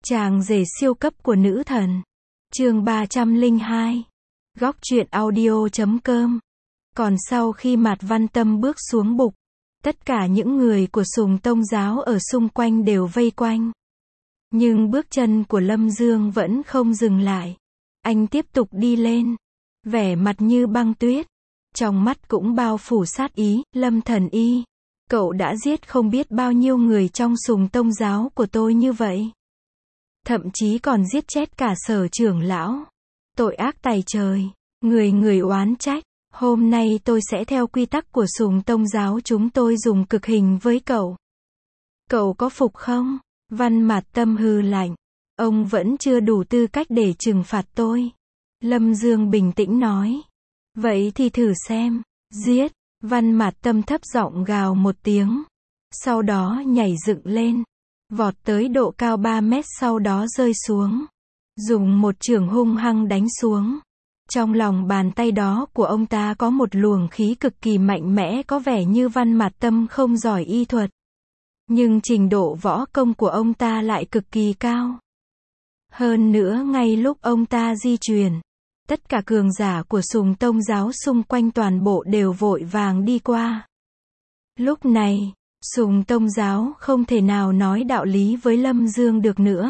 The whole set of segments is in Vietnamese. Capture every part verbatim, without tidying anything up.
Chàng rể siêu cấp của nữ thần. Chương ba trăm lẻ hai. Góc truyện audio chấm com. Còn sau khi Mạt Văn Tâm bước xuống bục, tất cả những người của Sùng Tông giáo ở xung quanh đều vây quanh. Nhưng bước chân của Lâm Dương vẫn không dừng lại. Anh tiếp tục đi lên, vẻ mặt như băng tuyết, trong mắt cũng bao phủ sát ý. Lâm Thần Y, cậu đã giết không biết bao nhiêu người trong Sùng Tông giáo của tôi như vậy. Thậm chí còn giết chết cả Sở trưởng lão. Tội ác tày trời, người người oán trách. Hôm nay tôi sẽ theo quy tắc của Sùng Tông giáo chúng tôi dùng cực hình với cậu. Cậu có phục không? Văn Mạt Tâm hừ lạnh. Ông vẫn chưa đủ tư cách để trừng phạt tôi. Lâm Dương bình tĩnh nói. Vậy thì thử xem. Giết. Văn Mạt Tâm thấp giọng gào một tiếng. Sau đó nhảy dựng lên. Vọt tới độ cao ba mét, sau đó rơi xuống. Dùng một chưởng hung hăng đánh xuống. Trong lòng bàn tay đó của ông ta có một luồng khí cực kỳ mạnh mẽ, có vẻ như Văn Mạt Tâm không giỏi y thuật. Nhưng trình độ võ công của ông ta lại cực kỳ cao. Hơn nữa ngay lúc ông ta di chuyển, tất cả cường giả của Sùng Tông giáo xung quanh toàn bộ đều vội vàng đi qua. Lúc này, Sùng Tông giáo không thể nào nói đạo lý với Lâm Dương được nữa.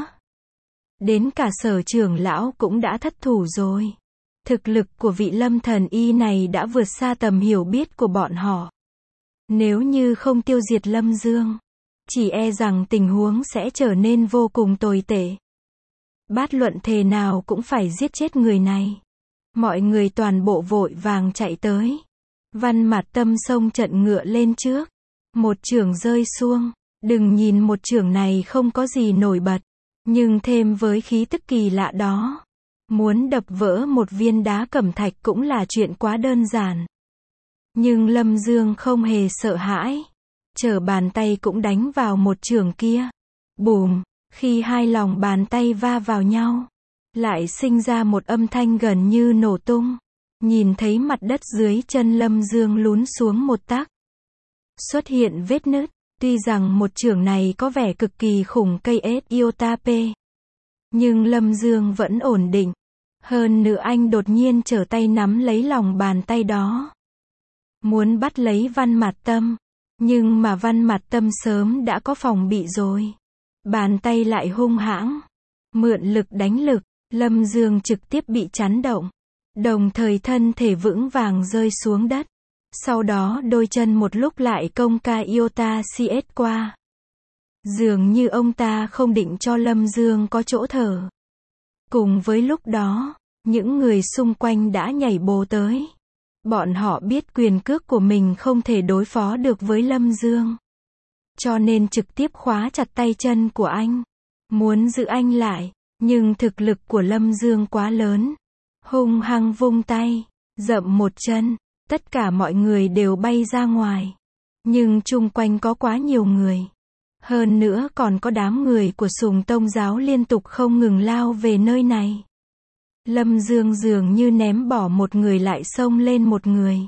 Đến cả Sở trưởng lão cũng đã thất thủ rồi. Thực lực của vị Lâm Thần Y này đã vượt xa tầm hiểu biết của bọn họ. Nếu như không tiêu diệt Lâm Dương, chỉ e rằng tình huống sẽ trở nên vô cùng tồi tệ. Bát luận thề nào cũng phải giết chết người này. Mọi người toàn bộ vội vàng chạy tới. Văn Mạt Tâm xông trận ngựa lên trước. Một chưởng rơi xuống. Đừng nhìn một chưởng này không có gì nổi bật, nhưng thêm với khí tức kỳ lạ đó, muốn đập vỡ một viên đá cẩm thạch cũng là chuyện quá đơn giản. Nhưng Lâm Dương không hề sợ hãi. Trở bàn tay cũng đánh vào một chưởng kia. Bùm, khi hai lòng bàn tay va vào nhau, lại sinh ra một âm thanh gần như nổ tung. Nhìn thấy mặt đất dưới chân Lâm Dương lún xuống một tấc. Xuất hiện vết nứt. Tuy rằng một chưởng này có vẻ cực kỳ khủng cây ết iota p, nhưng Lâm Dương vẫn ổn định. Hơn nữa anh đột nhiên trở tay nắm lấy lòng bàn tay đó, muốn bắt lấy Văn Mạt Tâm. Nhưng mà Văn Mạt Tâm sớm đã có phòng bị rồi. Bàn tay lại hung hãng, mượn lực đánh lực, Lâm Dương trực tiếp bị chấn động, đồng thời thân thể vững vàng rơi xuống đất. Sau đó đôi chân một lúc lại công ca iota cs qua. Dường như ông ta không định cho Lâm Dương có chỗ thở. Cùng với lúc đó, những người xung quanh đã nhảy bổ tới. Bọn họ biết quyền cước của mình không thể đối phó được với Lâm Dương, cho nên trực tiếp khóa chặt tay chân của anh, muốn giữ anh lại. Nhưng thực lực của Lâm Dương quá lớn. Hung hăng vung tay, dậm một chân, tất cả mọi người đều bay ra ngoài. Nhưng chung quanh có quá nhiều người. Hơn nữa còn có đám người của Sùng Tông giáo liên tục không ngừng lao về nơi này. Lâm Dương dường như ném bỏ một người lại xông lên một người.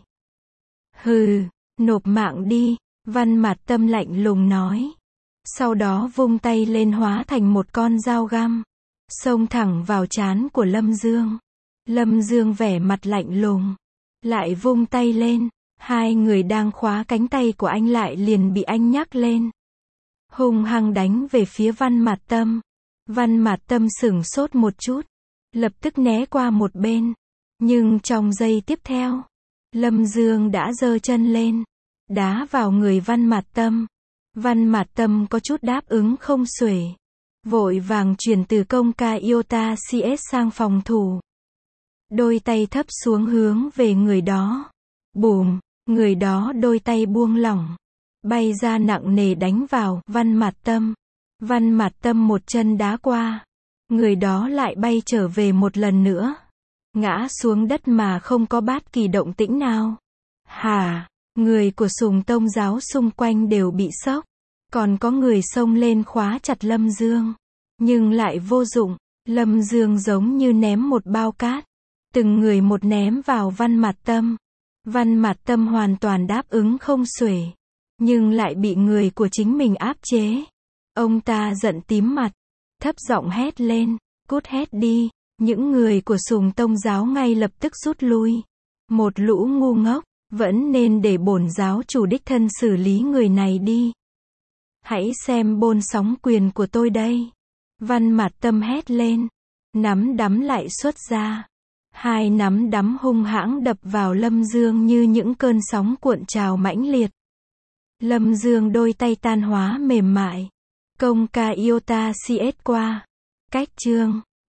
Hừ, nộp mạng đi, Văn Mạt Tâm lạnh lùng nói. Sau đó vung tay lên hóa thành một con dao găm, xông thẳng vào trán của Lâm Dương. Lâm Dương vẻ mặt lạnh lùng, lại vung tay lên. Hai người đang khóa cánh tay của anh lại liền bị anh nhắc lên, hung hăng đánh về phía Văn Mạt Tâm. Văn Mạt Tâm sửng sốt một chút, lập tức né qua một bên. Nhưng trong giây tiếp theo, Lâm Dương đã giơ chân lên, đá vào người Văn Mạt Tâm. Văn Mạt Tâm có chút đáp ứng không xuể, vội vàng chuyển từ công ca iota cs sang phòng thủ. Đôi tay thấp xuống hướng về người đó. Bùm, người đó đôi tay buông lỏng, bay ra nặng nề đánh vào Văn Mạt Tâm. Văn Mạt Tâm một chân đá qua, người đó lại bay trở về một lần nữa, ngã xuống đất mà không có bất kỳ động tĩnh nào. Hả? Người của Sùng Tông giáo xung quanh đều bị sốc. Còn có người xông lên khóa chặt Lâm Dương, nhưng lại vô dụng. Lâm Dương giống như ném một bao cát, từng người một ném vào Văn Mạt Tâm. Văn Mạt Tâm hoàn toàn đáp ứng không xuể, nhưng lại bị người của chính mình áp chế. Ông ta giận tím mặt, thấp giọng hét lên, cút hết đi. Những người của Sùng Tông giáo ngay lập tức rút lui. Một lũ ngu ngốc, vẫn nên để bổn giáo chủ đích thân xử lý người này đi. Hãy xem bôn sóng quyền của tôi đây. Văn Mạt Tâm hét lên, nắm đấm lại xuất ra. Hai nắm đấm hung hãng đập vào Lâm Dương như những cơn sóng cuộn trào mãnh liệt. Lâm Dương đôi tay tan hóa mềm mại. Công ca Iota cs qua. Cách chương